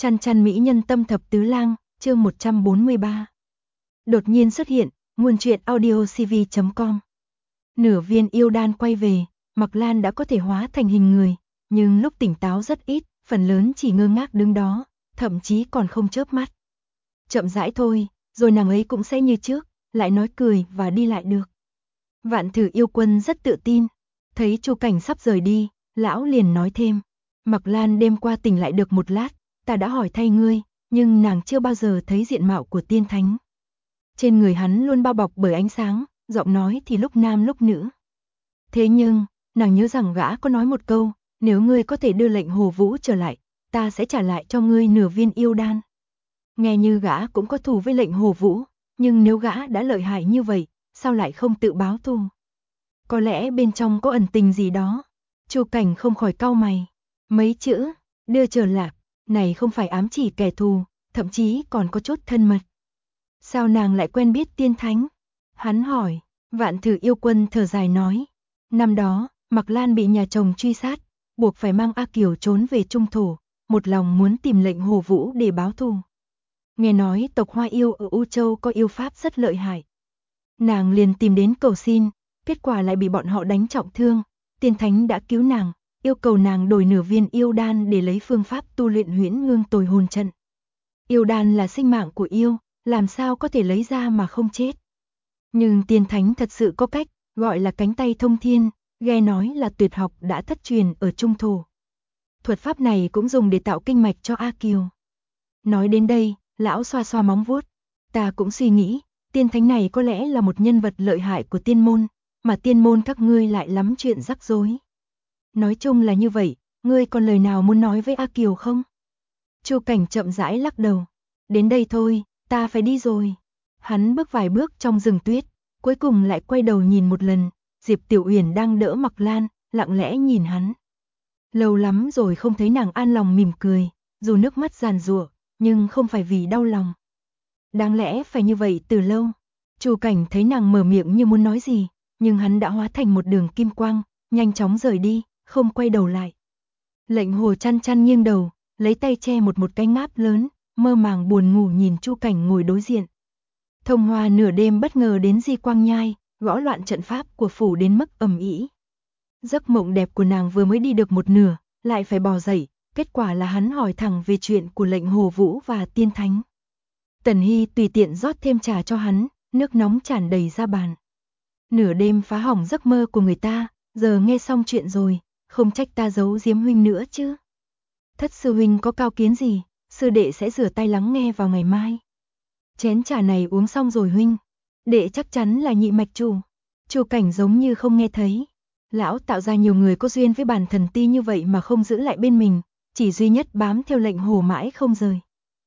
Chăn chăn mỹ nhân tâm thập tứ lang, chương 143. Đột nhiên xuất hiện, nguồn truyện audio cv.com. Nửa viên yêu đan quay về, Mặc Lan đã có thể hóa thành hình người, nhưng lúc tỉnh táo rất ít, phần lớn chỉ ngơ ngác đứng đó, thậm chí còn không chớp mắt. Chậm rãi thôi, rồi nàng ấy cũng sẽ như trước, lại nói cười và đi lại được. Vạn Thử Yêu Quân rất tự tin, thấy Chu Cảnh sắp rời đi, lão liền nói thêm: Mặc Lan đêm qua tỉnh lại được một lát, ta đã hỏi thay ngươi, nhưng nàng chưa bao giờ thấy diện mạo của tiên thánh. Trên người hắn luôn bao bọc bởi ánh sáng, giọng nói thì lúc nam lúc nữ. Thế nhưng, nàng nhớ rằng gã có nói một câu, nếu ngươi có thể đưa lệnh Hồ Vũ trở lại, ta sẽ trả lại cho ngươi nửa viên yêu đan. Nghe như gã cũng có thù với lệnh Hồ Vũ, nhưng nếu gã đã lợi hại như vậy, sao lại không tự báo thù? Có lẽ bên trong có ẩn tình gì đó. Chu Cảnh không khỏi cau mày. Mấy chữ, đưa trở lạc, này không phải ám chỉ kẻ thù, thậm chí còn có chút thân mật. Sao nàng lại quen biết tiên thánh? Hắn hỏi. Vạn Thử Yêu Quân thở dài nói. Năm đó, Mặc Lan bị nhà chồng truy sát, buộc phải mang A Kiều trốn về Trung Thổ, một lòng muốn tìm lệnh Hồ Vũ để báo thù. Nghe nói tộc Hoa Yêu ở U Châu có yêu pháp rất lợi hại. Nàng liền tìm đến cầu xin, kết quả lại bị bọn họ đánh trọng thương. Tiên thánh đã cứu nàng, yêu cầu nàng đổi nửa viên yêu đan để lấy phương pháp tu luyện Huyễn Ngưng Tồi Hồn Trận. Yêu đan là sinh mạng của yêu, làm sao có thể lấy ra mà không chết. Nhưng tiên thánh thật sự có cách, gọi là cánh tay thông thiên, nghe nói là tuyệt học đã thất truyền ở Trung Thổ. Thuật pháp này cũng dùng để tạo kinh mạch cho A Kiều. Nói đến đây, lão xoa xoa móng vuốt. Ta cũng suy nghĩ, tiên thánh này có lẽ là một nhân vật lợi hại của tiên môn, mà tiên môn các ngươi lại lắm chuyện rắc rối. Nói chung là như vậy, ngươi còn lời nào muốn nói với A Kiều không? Chu Cảnh chậm rãi lắc đầu. Đến đây thôi, ta phải đi rồi. Hắn bước vài bước trong rừng tuyết, cuối cùng lại quay đầu nhìn một lần, Diệp Tiểu Uyển đang đỡ Mặc Lan, lặng lẽ nhìn hắn. Lâu lắm rồi không thấy nàng an lòng mỉm cười, dù nước mắt giàn giụa, nhưng không phải vì đau lòng. Đáng lẽ phải như vậy từ lâu. Chu Cảnh thấy nàng mở miệng như muốn nói gì, nhưng hắn đã hóa thành một đường kim quang, nhanh chóng rời đi, không quay đầu lại. Lệnh Hồ chăn chăn nghiêng đầu, lấy tay che một cái ngáp lớn, mơ màng buồn ngủ nhìn Chu Cảnh ngồi đối diện. Thông Hoa nửa đêm bất ngờ đến Di Quang Nhai, gõ loạn trận pháp của phủ đến mức ầm ĩ. Giấc mộng đẹp của nàng vừa mới đi được một nửa, lại phải bò dậy, kết quả là hắn hỏi thẳng về chuyện của lệnh Hồ Vũ và tiên thánh. Tần Hy tùy tiện rót thêm trà cho hắn, nước nóng tràn đầy ra bàn. Nửa đêm phá hỏng giấc mơ của người ta, giờ nghe xong chuyện rồi, không trách ta giấu giếm huynh nữa chứ. Thất sư huynh có cao kiến gì, sư đệ sẽ rửa tay lắng nghe vào ngày mai. Chén trà này uống xong rồi huynh, đệ chắc chắn là nhị mạch chủ. Chu Cảnh giống như không nghe thấy. Lão tạo ra nhiều người có duyên với bản thần ti như vậy mà không giữ lại bên mình, chỉ duy nhất bám theo lệnh Hồ mãi không rời.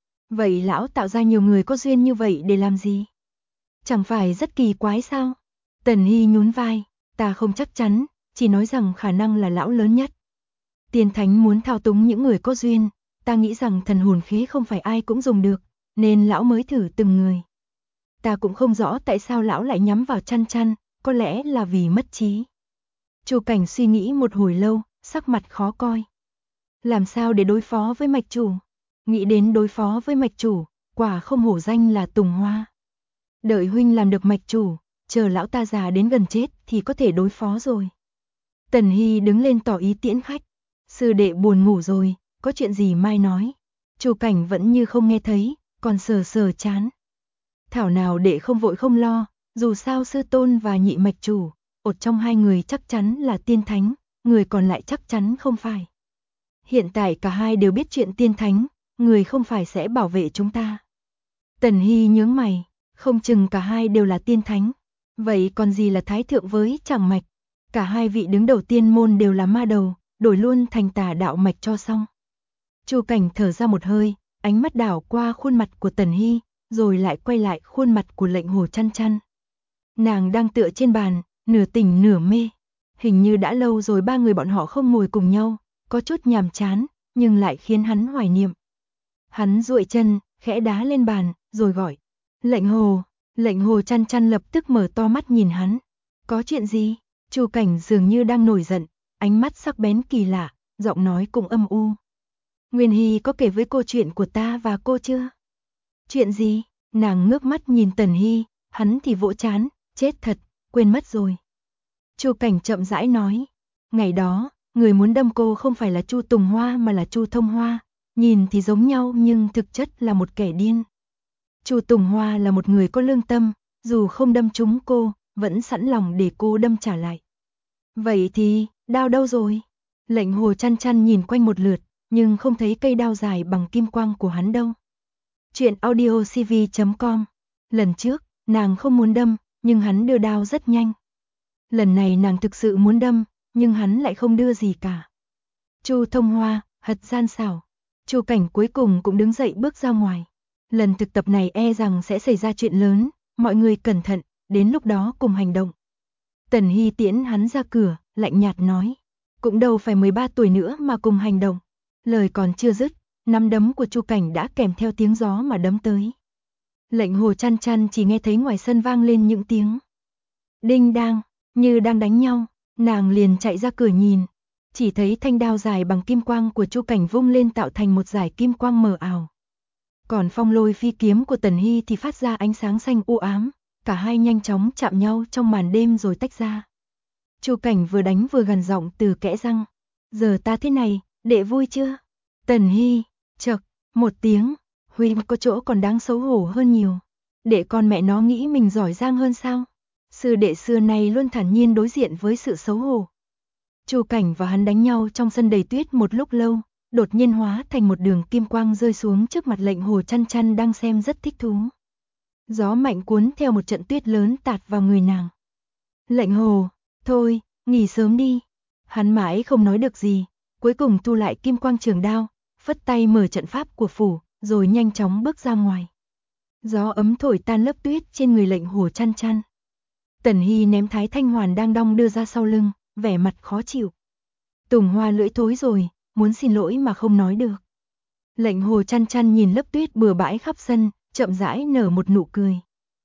Vậy lão tạo ra nhiều người có duyên như vậy để làm gì? Chẳng phải rất kỳ quái sao? Tần Hy nhún vai, ta không chắc chắn, chỉ nói rằng khả năng là lão lớn nhất. Tiên thánh muốn thao túng những người có duyên, ta nghĩ rằng thần hồn khí không phải ai cũng dùng được, nên lão mới thử từng người. Ta cũng không rõ tại sao lão lại nhắm vào chăn chăn, có lẽ là vì mất trí. Chu Cảnh suy nghĩ một hồi lâu, sắc mặt khó coi. Làm sao để đối phó với mạch chủ? Nghĩ đến đối phó với mạch chủ, quả không hổ danh là Tùng Hoa. Đợi huynh làm được mạch chủ, chờ lão ta già đến gần chết thì có thể đối phó rồi. Tần Hy đứng lên tỏ ý tiễn khách. Sư đệ buồn ngủ rồi, có chuyện gì mai nói. Chu Cảnh vẫn như không nghe thấy, còn sờ sờ chán. Thảo nào đệ không vội không lo, dù sao sư tôn và nhị mạch chủ, một trong hai người chắc chắn là tiên thánh, người còn lại chắc chắn không phải. Hiện tại cả hai đều biết chuyện tiên thánh, người không phải sẽ bảo vệ chúng ta. Tần Hy nhướng mày, không chừng cả hai đều là tiên thánh. Vậy còn gì là thái thượng với Tràng Mạch? Cả hai vị đứng đầu tiên môn đều là ma đầu, đổi luôn thành Tà đạo mạch cho xong. Chu Cảnh thở ra một hơi, ánh mắt đảo qua khuôn mặt của Tần Hy, rồi lại quay lại khuôn mặt của lệnh Hồ chăn chăn. Nàng đang tựa trên bàn, nửa tỉnh nửa mê. Hình như đã lâu rồi ba người bọn họ không ngồi cùng nhau, có chút nhàm chán, nhưng lại khiến hắn hoài niệm. Hắn duỗi chân, khẽ đá lên bàn, rồi gọi. Lệnh Hồ chăn chăn lập tức mở to mắt nhìn hắn. Có chuyện gì? Chu Cảnh dường như đang nổi giận, ánh mắt sắc bén kỳ lạ, giọng nói cũng âm u. Nguyên Hy có kể với cô chuyện của ta và cô chưa? Chuyện gì? Nàng ngước mắt nhìn Tần Hy, hắn thì vỗ trán, chết thật, quên mất rồi. Chu Cảnh chậm rãi nói, ngày đó, người muốn đâm cô không phải là Chu Tùng Hoa mà là Chu Thông Hoa, nhìn thì giống nhau nhưng thực chất là một kẻ điên. Chu Tùng Hoa là một người có lương tâm, dù không đâm trúng cô, vẫn sẵn lòng để cô đâm trả lại. Vậy thì, đao đâu rồi? Lệnh Hồ chăn chăn nhìn quanh một lượt, nhưng không thấy cây đao dài bằng kim quang của hắn đâu. Chuyện audiocv.com. Lần trước, nàng không muốn đâm, nhưng hắn đưa đao rất nhanh. Lần này nàng thực sự muốn đâm, nhưng hắn lại không đưa gì cả. Chu Thông Hoa, hật gian xảo. Chu Cảnh cuối cùng cũng đứng dậy bước ra ngoài. Lần thực tập này e rằng sẽ xảy ra chuyện lớn, mọi người cẩn thận, đến lúc đó cùng hành động. Tần Hy tiễn hắn ra cửa, lạnh nhạt nói. Cũng đâu phải 13 tuổi nữa mà cùng hành động. Lời còn chưa dứt, nắm đấm của Chu Cảnh đã kèm theo tiếng gió mà đấm tới. Lệnh Hồ chăn chăn chỉ nghe thấy ngoài sân vang lên những tiếng đinh đang, như đang đánh nhau, nàng liền chạy ra cửa nhìn, chỉ thấy thanh đao dài bằng kim quang của Chu Cảnh vung lên tạo thành một dải kim quang mờ ảo. Còn phong lôi phi kiếm của Tần Hy thì phát ra ánh sáng xanh u ám, cả hai nhanh chóng chạm nhau trong màn đêm rồi tách ra. Chu Cảnh vừa đánh vừa gằn giọng từ kẽ răng, giờ ta thế này, đệ vui chưa? Tần Hy, chậc, một tiếng, Huy có chỗ còn đáng xấu hổ hơn nhiều. Đệ con mẹ nó nghĩ mình giỏi giang hơn sao? Sư đệ xưa này luôn thản nhiên đối diện với sự xấu hổ. Chu Cảnh và hắn đánh nhau trong sân đầy tuyết một lúc lâu, đột nhiên hóa thành một đường kim quang rơi xuống trước mặt lệnh Hồ chăn chăn đang xem rất thích thú. Gió mạnh cuốn theo một trận tuyết lớn tạt vào người nàng. Lệnh Hồ, thôi, nghỉ sớm đi. Hắn mãi không nói được gì, cuối cùng thu lại kim quang trường đao, phất tay mở trận pháp của phủ, rồi nhanh chóng bước ra ngoài. Gió ấm thổi tan lớp tuyết trên người lệnh Hồ chăn chăn. Tần Hy ném Thái Thanh Hoàn đang đong đưa ra sau lưng, vẻ mặt khó chịu. Tùng Hoa lưỡi thối rồi, muốn xin lỗi mà không nói được. Lệnh Hồ chăn chăn nhìn lớp tuyết bừa bãi khắp sân, chậm rãi nở một nụ cười.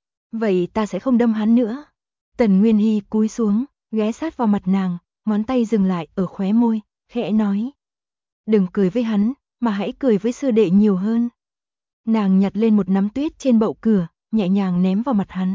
Vậy ta sẽ không đâm hắn nữa. Tần Nguyên Hy cúi xuống, ghé sát vào mặt nàng, ngón tay dừng lại ở khóe môi, khẽ nói. Đừng cười với hắn, mà hãy cười với sư đệ nhiều hơn. Nàng nhặt lên một nắm tuyết trên bậu cửa, nhẹ nhàng ném vào mặt hắn.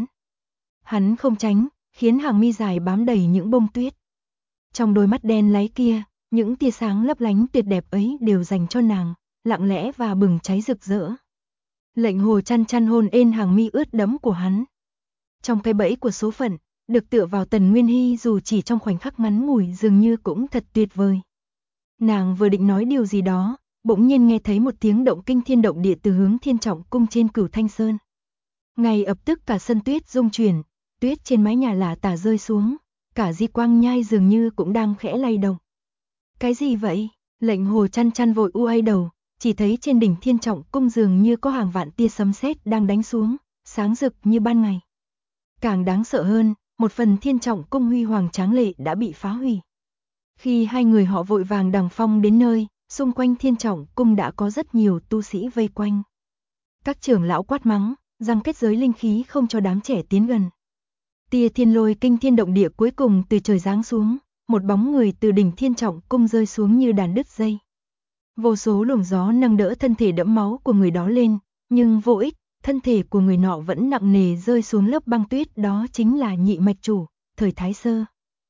Hắn không tránh, khiến hàng mi dài bám đầy những bông tuyết. Trong đôi mắt đen láy kia, những tia sáng lấp lánh tuyệt đẹp ấy đều dành cho nàng, lặng lẽ và bừng cháy rực rỡ. Lệnh Hồ chăn chăn hôn ên hàng mi ướt đẫm của hắn. Trong cái bẫy của số phận, được tựa vào Tần Nguyên Hy dù chỉ trong khoảnh khắc ngắn ngủi dường như cũng thật tuyệt vời. Nàng vừa định nói điều gì đó, bỗng nhiên nghe thấy một tiếng động kinh thiên động địa từ hướng Thiên Trọng cung trên Cửu Thanh Sơn. Ngay ập tức cả sân tuyết rung chuyển, tuyết trên mái nhà lả tả rơi xuống, cả Di Quang Nhai dường như cũng đang khẽ lay động. Cái gì vậy? Lệnh Hồ chăn chăn vội uay đầu, chỉ thấy trên đỉnh Thiên Trọng cung dường như có hàng vạn tia sấm sét đang đánh xuống, sáng rực như ban ngày. Càng đáng sợ hơn, một phần Thiên Trọng cung huy hoàng tráng lệ đã bị phá hủy. Khi hai người họ vội vàng đằng phong đến nơi, xung quanh Thiên Trọng cung đã có rất nhiều tu sĩ vây quanh. Các trưởng lão quát mắng, rằng kết giới linh khí không cho đám trẻ tiến gần. Tia thiên lôi kinh thiên động địa cuối cùng từ trời giáng xuống, một bóng người từ đỉnh Thiên Trọng cung rơi xuống như đàn đứt dây. Vô số luồng gió nâng đỡ thân thể đẫm máu của người đó lên, nhưng vô ích, thân thể của người nọ vẫn nặng nề rơi xuống lớp băng tuyết, đó chính là Nhị mạch chủ, thời Thái Sơ.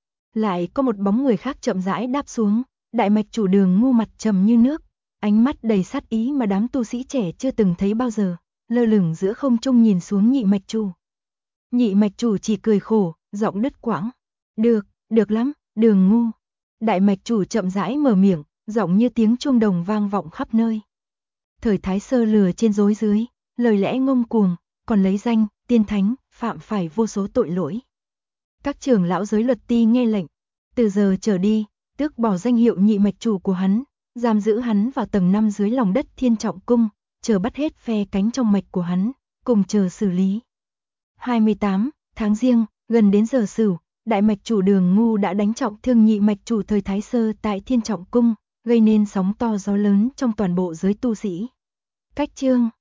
Lại có một bóng người khác chậm rãi đáp xuống, đại mạch chủ Đường Ngu mặt trầm như nước, ánh mắt đầy sát ý mà đám tu sĩ trẻ chưa từng thấy bao giờ, lơ lửng giữa không trung nhìn xuống Nhị mạch chủ. Nhị mạch chủ chỉ cười khổ, giọng đứt quãng. Được lắm, Đường Ngu. Đại mạch chủ chậm rãi mở miệng, giọng như tiếng chuông đồng vang vọng khắp nơi. Thời Thái Sơ lừa trên dối dưới, lời lẽ ngông cuồng, còn lấy danh, tiên thánh, phạm phải vô số tội lỗi. Các trưởng lão giới luật ti nghe lệnh, từ giờ trở đi, tước bỏ danh hiệu nhị mạch chủ của hắn, giam giữ hắn vào tầng 5 dưới lòng đất Thiên Trọng cung, chờ bắt hết phe cánh trong mạch của hắn, cùng chờ xử lý. 28 tháng Giêng, gần đến giờ Sửu, đại mạch chủ Đường Ngu đã đánh trọng thương nhị mạch chủ thời Thái Sơ tại Thiên Trọng cung, gây nên sóng to gió lớn trong toàn bộ giới tu sĩ. Cách chương